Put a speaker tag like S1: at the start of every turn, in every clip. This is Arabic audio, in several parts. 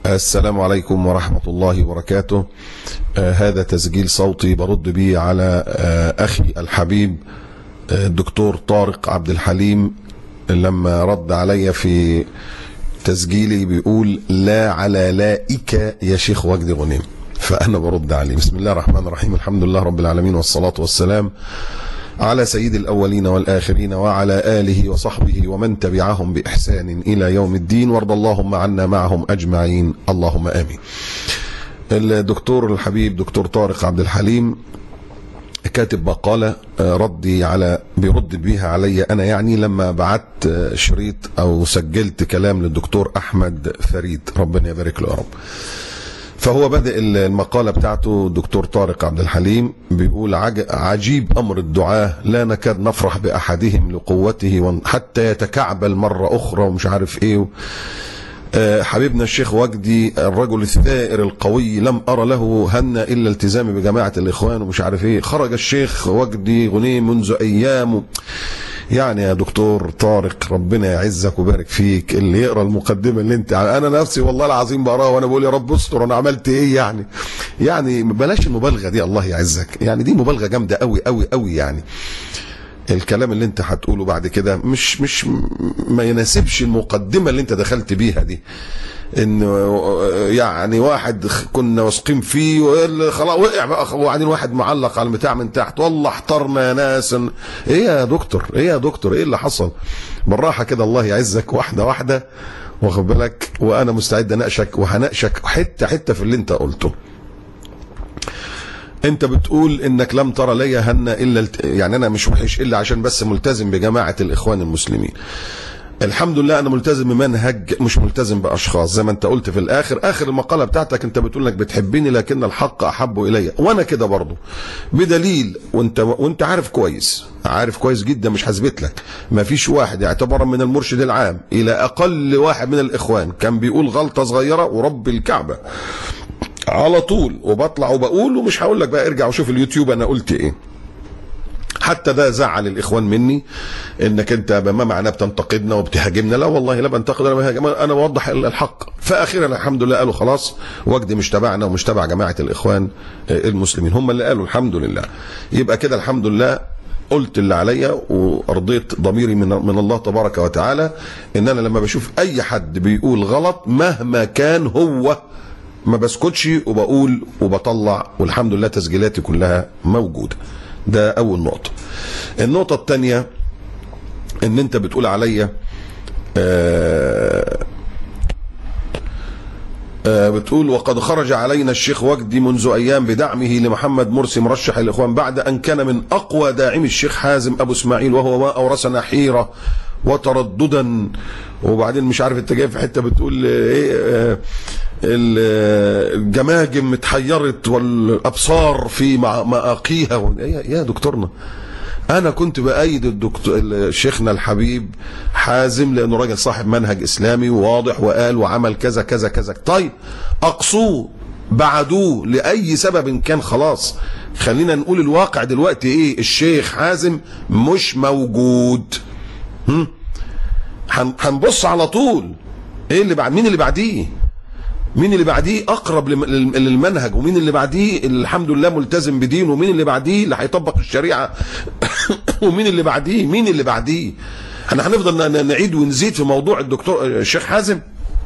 S1: السلام عليكم ورحمة الله وبركاته. هذا تسجيل صوتي برد به على أخي الحبيب الدكتور طارق عبد الحليم، لما رد علي في تسجيلي بيقول لا على لائك يا شيخ وجدي غنيم، فأنا برد عليه. بسم الله الرحمن الرحيم، الحمد لله رب العالمين، والصلاة والسلام على سيد الأولين والآخرين وعلى آله وصحبه ومن تبعهم بإحسان إلى يوم الدين، وارض اللهم عنا معهم أجمعين، اللهم آمين. الدكتور الحبيب دكتور طارق عبد الحليم كاتب مقالة بيرد بيها علي أنا، يعني لما بعت شريط أو سجلت كلام للدكتور أحمد فريد، ربنا يبارك له يا رب. فهو بدأ المقالة بتاعته الدكتور طارق عبد الحليم بيقول عجيب أمر الدعاة، لا نكاد نفرح بأحدهم لقوته حتى يتكعبل مرة أخرى ومش عارف إيه. حبيبنا الشيخ وجدي الرجل الثائر القوي لم أرى له هن إلا التزامي بجماعة الإخوان ومش عارف إيه. خرج الشيخ وجدي غنيم منذ أيام. يعني يا دكتور طارق ربنا يعزك وبارك فيك، اللي يقرأ المقدمة اللي انت انا نفسي والله العظيم بقراها وانا بقول يا رب استر انا عملت ايه. يعني بلاش المبالغة دي، الله يعزك، يعني دي مبالغة جامدة قوي قوي قوي. يعني الكلام اللي انت هتقوله بعد كده مش ما يناسبش المقدمة اللي انت دخلت بيها دي، انه يعني واحد كنا واثقين فيه خلاص وقع بقى، وبعدين واحد معلق على البتاع من تحت، والله احترنا يا ناس. ايه يا دكتور ايه اللي حصل؟ بالراحه كده الله يعزك، واحده واحده، واخد بالك، وانا مستعد اناقشك وهناقشك حته في اللي انت قلته. انت بتقول انك لم ترى لي هن الا يعني انا مش وحش الا عشان بس ملتزم بجماعه الاخوان المسلمين. الحمد لله انا ملتزم بمنهج، مش ملتزم باشخاص. زي ما انت قلت في اخر المقاله بتاعتك، انت بتقول انك بتحبني لكن الحق احب الي، وانا كده برضه بدليل، وانت عارف كويس جدا، مش هثبت لك. ما فيش واحد اعتبارا من المرشد العام الى اقل واحد من الاخوان كان بيقول غلطه صغيره ورب الكعبه على طول وبطلع وبقول، ومش هقول لك بقى ارجع وشوف اليوتيوب انا قلت ايه. حتى ده زعل الاخوان مني، انك انت ما معناه بتنتقدنا وبتهاجمنا. لا والله لا بنتقد، انا بوضح الحق. فاخيرا الحمد لله قالوا خلاص وجدي مش تبعنا ومش تبع جماعه الاخوان المسلمين، هم اللي قالوا الحمد لله. يبقى كده الحمد لله قلت اللي عليا وارضيت ضميري من الله تبارك وتعالى، ان انا لما بشوف اي حد بيقول غلط مهما كان هو ما بسكتش وبقول وبطلع، والحمد لله تسجيلاتي كلها موجوده. ده اول نقطه. النقطه الثانيه ان انت بتقول عليا بتقول وقد خرج علينا الشيخ وجدي منذ ايام بدعمه لمحمد مرسي مرشح الاخوان بعد ان كان من اقوى داعمي الشيخ حازم ابو اسماعيل، وهو ما اورثنا حيره وترددا. وبعدين مش عارف انت جاي في حته بتقول ايه، الجماجم اتحيرت والابصار في مآقيها. يا دكتورنا انا كنت بايد الدكتور شيخنا الحبيب حازم لانه راجل صاحب منهج اسلامي وواضح، وقال وعمل كذا كذا كذا. طيب اقصوه بعدوه لاي سبب كان، خلاص خلينا نقول الواقع دلوقتي ايه. الشيخ حازم مش موجود، هنبص على طول ايه اللي بعد، مين اللي بعديه اقرب للمنهج، ومين اللي بعديه الحمد لله ملتزم بدينه، ومين اللي بعديه اللي هيطبق الشريعه ومين اللي بعديه. احنا هنفضل نعيد ونزيد في موضوع الدكتور الشيخ حازم؟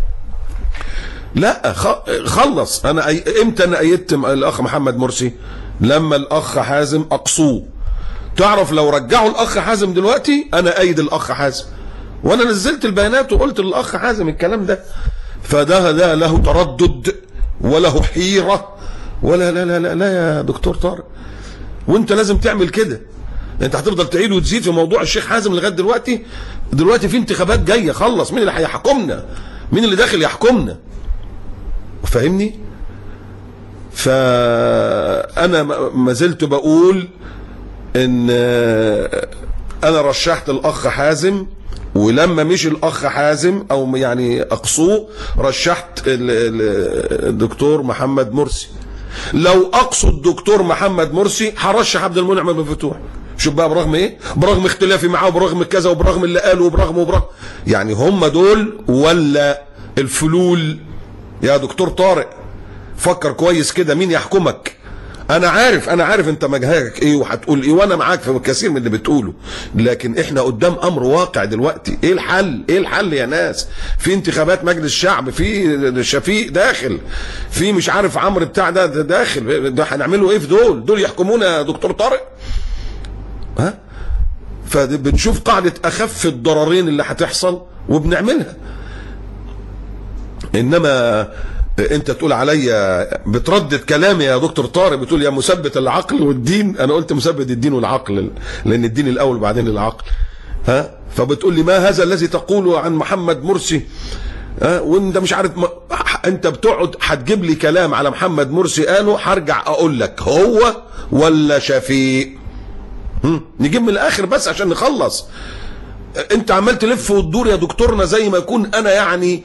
S1: لا خلص. امتى انا ايدت الاخ محمد مرسي؟ لما الاخ حازم اقصوه. تعرف لو رجعوا الاخ حازم دلوقتي انا ايد الاخ حازم، وانا نزلت البيانات وقلت للاخ حازم الكلام ده. فده لا له تردد وله حيره ولا لا لا لا, لا يا دكتور طارق، وانت لازم تعمل كده. انت هتفضل تعيد وتزيد في موضوع الشيخ حازم لغايه دلوقتي في انتخابات جايه، خلص. مين اللي هيحكمنا؟ مين اللي داخل يحكمنا؟ فاهمني؟ فانا ما زلت بقول ان انا رشحت الاخ حازم، ولما مش الاخ حازم او يعني اقصوه رشحت الدكتور محمد مرسي. لو اقصد الدكتور محمد مرسي هرشح عبد المنعم بن فتوح. شوف بقى برغم ايه، برغم اختلافي معاه وبرغم كذا وبرغم اللي قاله وبرغم يعني هم دول ولا الفلول يا دكتور طارق فكر كويس كده، مين يحكمك؟ انا عارف انت مجهك ايه وهتقول ايه، وانا معاك في كثير من اللي بتقوله، لكن احنا قدام امر واقع دلوقتي. ايه الحل يا ناس؟ في انتخابات مجلس الشعب، في شفيق داخل، في مش عارف عمرو بتاع ده داخل، ده هنعمله ايه في دول يحكمونا يا دكتور طارق؟ ها؟ فبنشوف قاعدة اخف الضررين اللي هتحصل وبنعملها. انما انت تقول عليا بتردد كلامي يا دكتور طارق، بتقول يا مثبت العقل والدين. انا قلت مثبت الدين والعقل، لان الدين الاول وبعدين العقل. ها؟ فبتقول لي ما هذا الذي تقوله عن محمد مرسي؟ وانت مش عارف انت بتقعد هتجيب لي كلام على محمد مرسي قاله، هرجع اقول لك هو ولا شفيق؟ نجيب من الاخر بس عشان نخلص. انت عمال تلف وتدور يا دكتورنا زي ما يكون انا يعني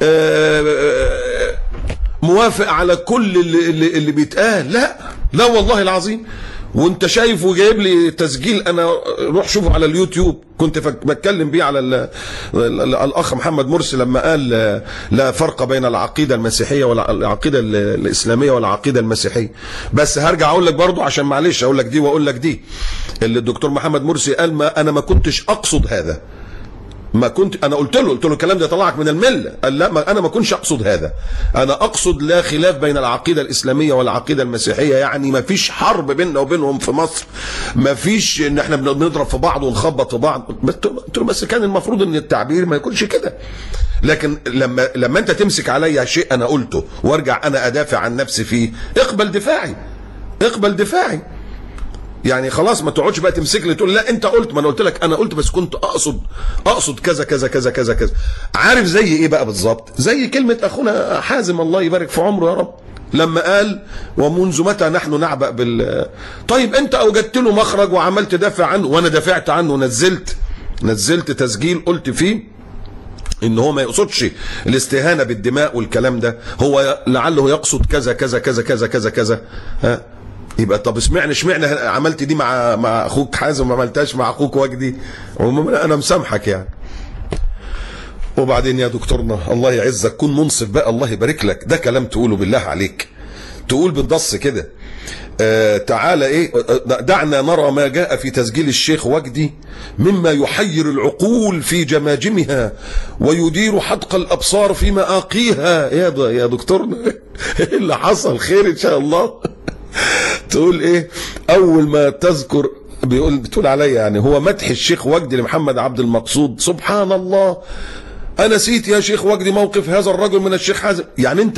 S1: موافق على كل اللي بيتقال. لا والله العظيم. وانت شايف وجايب لي تسجيل، انا روح شوفه على اليوتيوب، كنت بتكلم بيه على الاخ محمد مرسي لما قال لا فرق بين العقيده المسيحيه ولا العقيده الاسلاميه ولا العقيده المسيحيه. بس هرجع اقول لك برضو، عشان معلش اقول لك دي واقول لك دي، اللي الدكتور محمد مرسي قال انا ما كنتش اقصد هذا. ما كنت، انا قلت له الكلام ده يطلعك من المله. قال لا انا ما كنتش اقصد هذا، انا اقصد لا خلاف بين العقيده الاسلاميه والعقيده المسيحيه، يعني ما فيش حرب بيننا وبينهم في مصر، ما فيش ان احنا بنضرب في بعض ونخبط في بعض. قلت له بس كان المفروض ان التعبير ما يكونش كده. لكن لما انت تمسك عليا شيء انا قلته وارجع انا ادافع عن نفسي فيه، اقبل دفاعي. يعني خلاص ما تقعدش بقى تمسك لي تقول لا انت قلت. ما انا قلت لك انا قلت، بس كنت اقصد كذا كذا كذا كذا كذا. عارف زي ايه بقى بالظبط؟ زي كلمه اخونا حازم الله يبارك في عمره يا رب، لما قال ومنذ متى نحن نعبأ طيب انت اوجدت له مخرج وعملت تدافع عنه، وانا دافعت عنه، نزلت تسجيل قلت فيه ان هو ما يقصدش الاستهانه بالدماء والكلام ده، هو لعله يقصد كذا كذا كذا كذا كذا كذا. ها؟ يبقى طب اشمعنى عملت دي مع اخوك حازم وما عملتهاش مع اخوك وجدي؟ انا مسامحك يعني. وبعدين يا دكتورنا الله يعزك كن منصف بقى، الله يبارك لك، ده كلام تقوله بالله عليك، تقول بالنص كده. تعالى ايه، دعنا نرى ما جاء في تسجيل الشيخ وجدي مما يحير العقول في جماجمها ويدير حدق الابصار في مآقيها. يا دكتورنا ايه اللي حصل؟ خير ان شاء الله. تقول ايه اول ما تذكر، بتقول عليا يعني هو مدح الشيخ وجدي لمحمد عبد المقصود. سبحان الله، انا نسيت يا شيخ وجدي موقف هذا الرجل من الشيخ حازم. يعني انت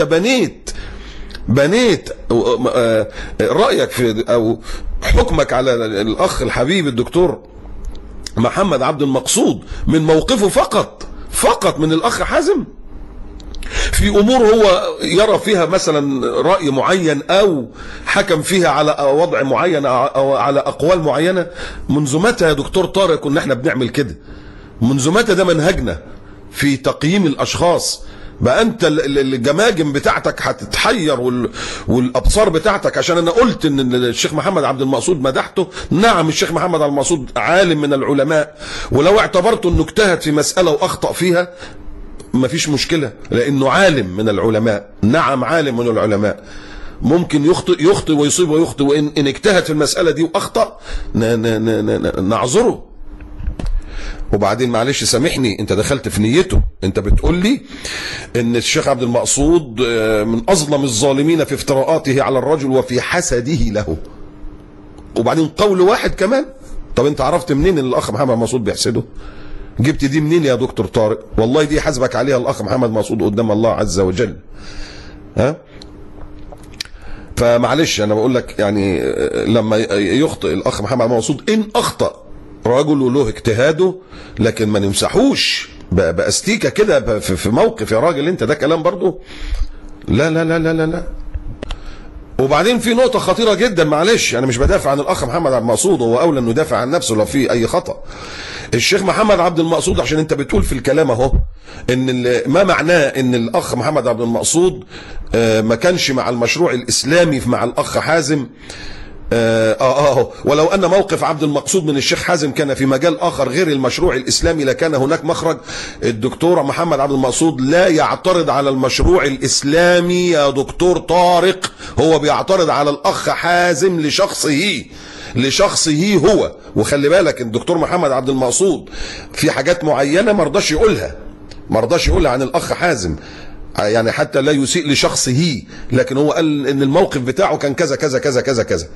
S1: بنيت رأيك في او حكمك على الاخ الحبيب الدكتور محمد عبد المقصود من موقفه فقط من الاخ حازم، في امور هو يرى فيها مثلا رأي معين او حكم فيها على وضع معين او على اقوال معينة. منذ متى يا دكتور طارق كنا احنا بنعمل كده؟ منذ متى ده منهجنا في تقييم الاشخاص؟ بقى انت الجماجم بتاعتك هتتحير والابصار بتاعتك عشان انا قلت ان الشيخ محمد عبد المقصود مدحته. نعم الشيخ محمد عبد المقصود عالم من العلماء، ولو اعتبرته انه اجتهد في مسألة واخطأ فيها ما فيش مشكلة، لانه عالم من العلماء. نعم عالم من العلماء، ممكن يخطئ ويصيب ويخطئ، وان اجتهد في المسألة دي واخطأ نعذره. وبعدين معلش سامحني، انت دخلت في نيته. انت بتقول لي ان الشيخ عبد المقصود من اظلم الظالمين في افتراءاته على الرجل وفي حسده له. وبعدين قول واحد كمان. طب انت عرفت منين ان الاخ محمد مقصود بيحسده؟ جبت دي منين يا دكتور طارق؟ والله دي حاسبك عليها الاخ محمد مقصود قدام الله عز وجل. ها؟ فمعلش انا بقول لك يعني لما يخطئ الاخ محمد مقصود، ان اخطأ رجل له اجتهاده، لكن ما نمسحوش باستيكه كده في موقف يا راجل انت. ده كلام برضو لا لا لا لا لا لا. وبعدين في نقطه خطيره جدا، معلش انا مش بدافع عن الاخ محمد عبد المقصود، هو اولى انه يدافع عن نفسه لو في اي خطا. الشيخ محمد عبد المقصود، عشان انت بتقول في الكلام اهو ان ما معناه ان الاخ محمد عبد المقصود ما كانش مع المشروع الاسلامي مع الاخ حازم. ولو أن موقف عبد المقصود من الشيخ حازم كان في مجال آخر غير المشروع الإسلامي لكان هناك مخرج. الدكتور محمد عبد المقصود لا يعترض على المشروع الإسلامي يا دكتور طارق، هو بيعترض على الأخ حازم لشخصه هو. وخلي بالك الدكتور محمد عبد المقصود في حاجات معينة مرضاش يقولها عن الأخ حازم، يعني حتى لا يسيء لشخصه، لكن هو قال ان الموقف بتاعه كان كذا كذا كذا كذا كذا.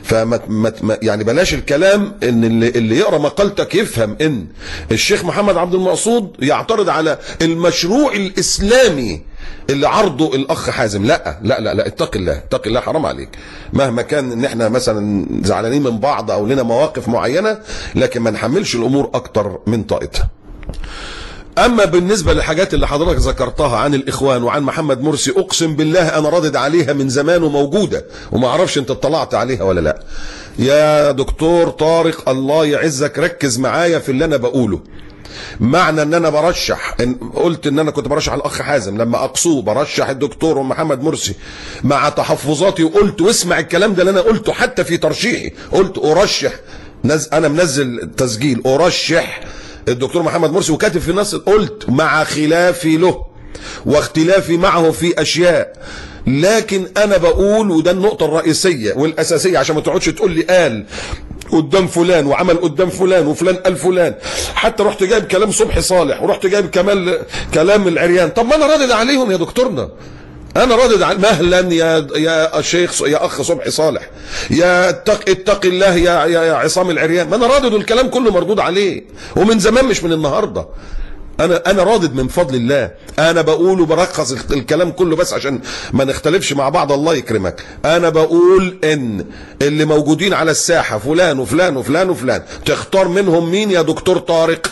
S1: يعني بلاش الكلام ان اللي يقرا مقالتك يفهم ان الشيخ محمد عبد المقصود يعترض على المشروع الاسلامي اللي عرضه الاخ حازم. لا لا لا لا، اتق الله حرام عليك. مهما كان ان احنا مثلا زعلانين من بعض او لنا مواقف معينه، لكن ما نحملش الامور اكتر من طاقتها. اما بالنسبه للحاجات اللي حضرتك ذكرتها عن الاخوان وعن محمد مرسي، اقسم بالله انا رادد عليها من زمان وموجوده، وما اعرفش انت اطلعت عليها ولا لا. يا دكتور طارق الله يعزك ركز معايا في اللي انا بقوله. معنى ان انا قلت ان انا كنت برشح الاخ حازم لما اقصوه برشح الدكتور محمد مرسي مع تحفظاتي، وقلت واسمع الكلام ده اللي انا قلته حتى في ترشيحي، قلت ارشح، انا منزل تسجيل ارشح الدكتور محمد مرسي، وكاتب في نص قلت مع خلافي له واختلافي معه في اشياء، لكن انا بقول وده النقطه الرئيسيه والاساسيه عشان ما تقعدش تقول لي قال قدام فلان وعمل قدام فلان وفلان قال فلان، حتى رحت جايب كلام صبحي صالح ورحت جايب كلام العريان. طب ما انا رادد عليهم يا دكتورنا، انا رادد على مهلا يا شيخ يا اخ صبحي صالح، يا اتق الله يا عصام العريان، ما انا رادد الكلام كله مردود عليه ومن زمان مش من النهارده. انا رادد من فضل الله، انا بقول وبرخص الكلام كله بس عشان ما نختلفش مع بعض. الله يكرمك، انا بقول ان اللي موجودين على الساحه فلان وفلان وفلان وفلان، تختار منهم مين يا دكتور طارق؟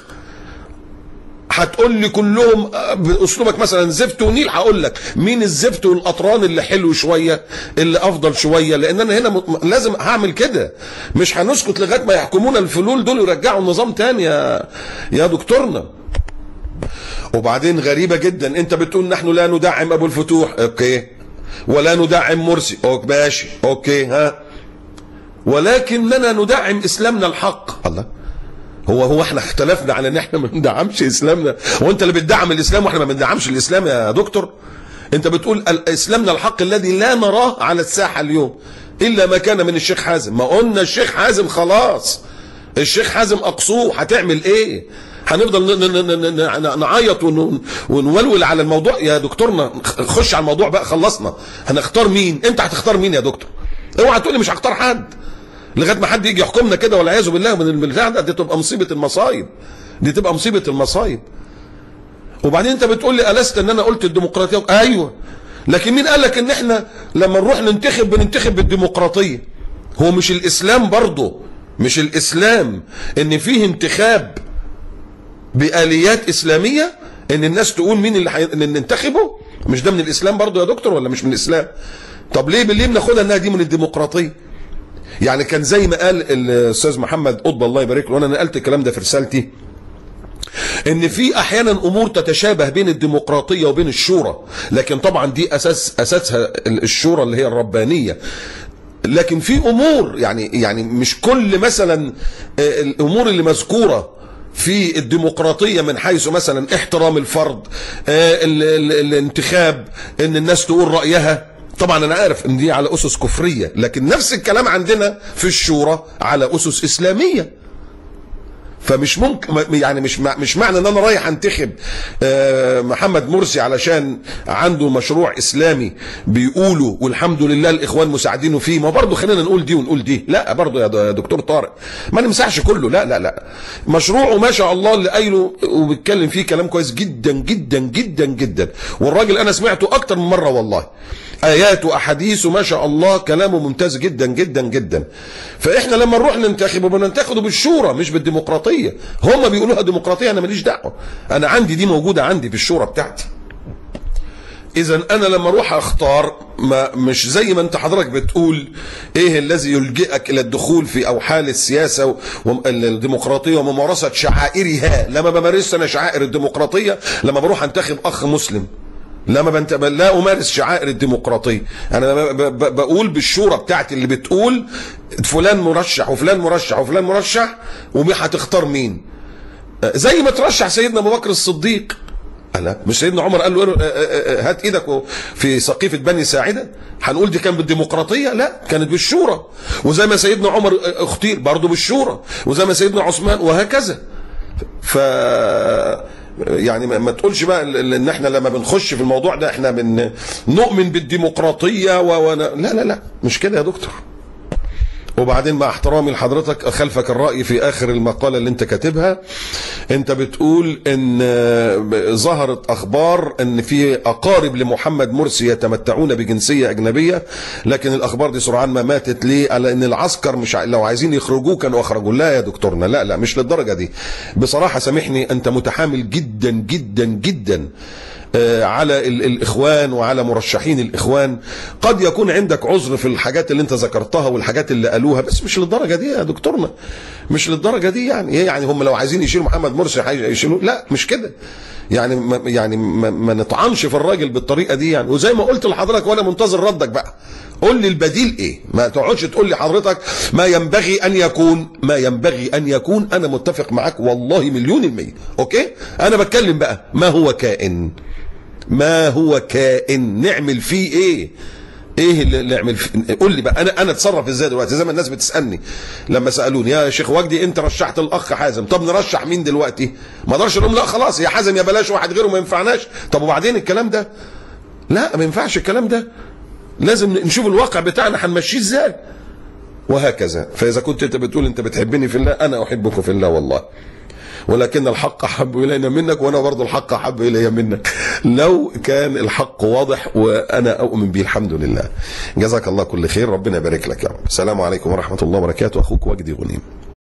S1: هتقول لي كلهم باسلوبك مثلا زفت ونيل، هقول لك مين الزفت والقطران اللي حلو شويه اللي افضل شويه، لان انا هنا لازم هعمل كده، مش هنسكت لغايه ما يحكمونا الفلول دول ويرجعوا النظام تاني يا دكتورنا. وبعدين غريبه جدا، انت بتقول نحن لا ندعم ابو الفتوح، اوكي، ولا ندعم مرسي، اوكي ماشي اوكي، ها، ولكننا ندعم اسلامنا الحق. الله، هو احنا اختلفنا على ان احنا ما بندعمش اسلامنا؟ هو انت اللي بتدعم الاسلام واحنا ما بندعمش الاسلام يا دكتور؟ انت بتقول اسلامنا الحق الذي لا نراه على الساحه اليوم الا ما كان من الشيخ حازم. ما قلنا الشيخ حازم خلاص، الشيخ حازم اقصوه، هتعمل ايه؟ هنفضل نعيط ونولول على الموضوع يا دكتورنا؟ خش على الموضوع بقى، خلصنا. هنختار مين؟ انت هتختار مين يا دكتور؟ اوعى تقول لي مش هختار حد لغايه ما حد يجي يحكمنا كده والعياذ بالله من البتاع ده. دي تبقى مصيبه المصايب، وبعدين انت بتقول لي ألست ان انا قلت الديمقراطيه؟ ايوه، لكن مين قال لك ان احنا لما نروح بننتخب بالديمقراطيه؟ هو مش الاسلام برضه، مش الاسلام ان فيه انتخاب بآليات اسلاميه، ان الناس تقول مين اللي ننتخبه؟ مش ده من الاسلام برضه يا دكتور ولا مش من الاسلام؟ طب ليه بناخدها انها دي من الديمقراطيه؟ يعني كان زي ما قال الاستاذ محمد قطب الله يبارك له، وانا نقلت الكلام ده في رسالتي، ان في احيانا امور تتشابه بين الديمقراطيه وبين الشورى، لكن طبعا دي اساسها الشورى اللي هي الربانيه، لكن في امور يعني مش كل مثلا الامور اللي مذكوره في الديمقراطيه من حيث مثلا احترام الفرد، الانتخاب، ان الناس تقول رايها. طبعا انا عارف ان دي على اسس كفريه، لكن نفس الكلام عندنا في الشورى على اسس اسلاميه. فمش ممكن، يعني مش معنى ان انا رايح انتخب محمد مرسي علشان عنده مشروع اسلامي بيقولوا والحمد لله الاخوان مساعدينه فيه، ما برضه خلينا نقول دي ونقول دي، لا برضه يا دكتور طارق ما نمسحش كله، لا لا لا، مشروعه ما شاء الله اللي قايله وبيتكلم فيه كلام كويس جدا جدا جدا جدا، والراجل انا سمعته اكتر من مره والله، ايات واحاديث ما شاء الله كلامه ممتاز جدا جدا جدا. فاحنا لما نروح ننتخبه بننتخبه بالشورى مش بالديمقراطيه. هم بيقولوها ديمقراطيه، انا ماليش دعوه، انا عندي دي موجوده عندي في الشورى بتاعتي. اذا انا لما اروح اختار مش زي ما انت حضرتك بتقول ايه الذي يلجئك الى الدخول في اوحال السياسه والديمقراطيه وممارسه شعائرها. لما بمارس انا شعائر الديمقراطيه لما بروح انتخب اخ مسلم لا امارس شعائر الديمقراطيه، انا بقول بالشورى بتاعتي اللي بتقول فلان مرشح وفلان مرشح وفلان مرشح هتختار مين؟ زي ما ترشح سيدنا ابو بكر الصديق. لا مش سيدنا عمر قال له هات ايدك في سقيفه بني ساعده؟ هنقول دي كان بالديمقراطيه؟ لا، كانت بالشورى. وزي ما سيدنا عمر اختير برضه بالشورى، وزي ما سيدنا عثمان، وهكذا. ف يعني ما تقولش بقى ان احنا لما بنخش في الموضوع ده احنا نؤمن بالديمقراطيه لا لا لا، مش كده يا دكتور. وبعدين مع احترامي لحضرتك خلفك الرأي في آخر المقالة اللي انت كاتبها، انت بتقول ان ظهرت اخبار ان في اقارب لمحمد مرسي يتمتعون بجنسية اجنبية، لكن الاخبار دي سرعان ما ماتت. ليه؟ على ان العسكر مش لو عايزين يخرجوه كانوا اخرجوه. لا يا دكتورنا، لا لا، مش للدرجة دي. بصراحة سامحني، انت متحامل جدا جدا جدا على الإخوان وعلى مرشحين الإخوان. قد يكون عندك عذر في الحاجات اللي انت ذكرتها والحاجات اللي قالوها، بس مش للدرجة دي يا دكتورنا، مش للدرجة دي. يعني هم لو عايزين يشيلوا محمد مرسي هيشيلوه؟ لا مش كده. يعني ما نطعنش في الراجل بالطريقة دي يعني. وزي ما قلت لحضرتك وانا منتظر ردك بقى، قول لي البديل ايه. ما تقعدش تقول لي حضرتك ما ينبغي ان يكون، ما ينبغي ان يكون. انا متفق معاك والله 100%. اوكي، انا بتكلم بقى ما هو كائن، ما هو كائن نعمل فيه ايه؟ ايه اللي نعمل فيه؟ قول لي بقى انا اتصرف ازاي دلوقتي؟ زي ما الناس بتسالني لما سالوني يا شيخ وجدي انت رشحت الاخ حازم، طب نرشح مين دلوقتي؟ ما اقدرش اقول لا خلاص يا حازم يا بلاش واحد غيره ما ينفعناش. طب وبعدين الكلام ده؟ لا ما ينفعش الكلام ده، لازم نشوف الواقع بتاعنا هنمشيه ازاي وهكذا. فاذا كنت انت بتقول انت بتحبني في الله، انا احبك في الله والله، ولكن الحق أحب إلينا منك، وأنا برضو الحق أحب إلي منك لو كان الحق واضح وأنا أؤمن به. الحمد لله. جزاك الله كل خير، ربنا يبارك لك يا رب. السلام عليكم ورحمة الله وبركاته. أخوك وجدي غنيم.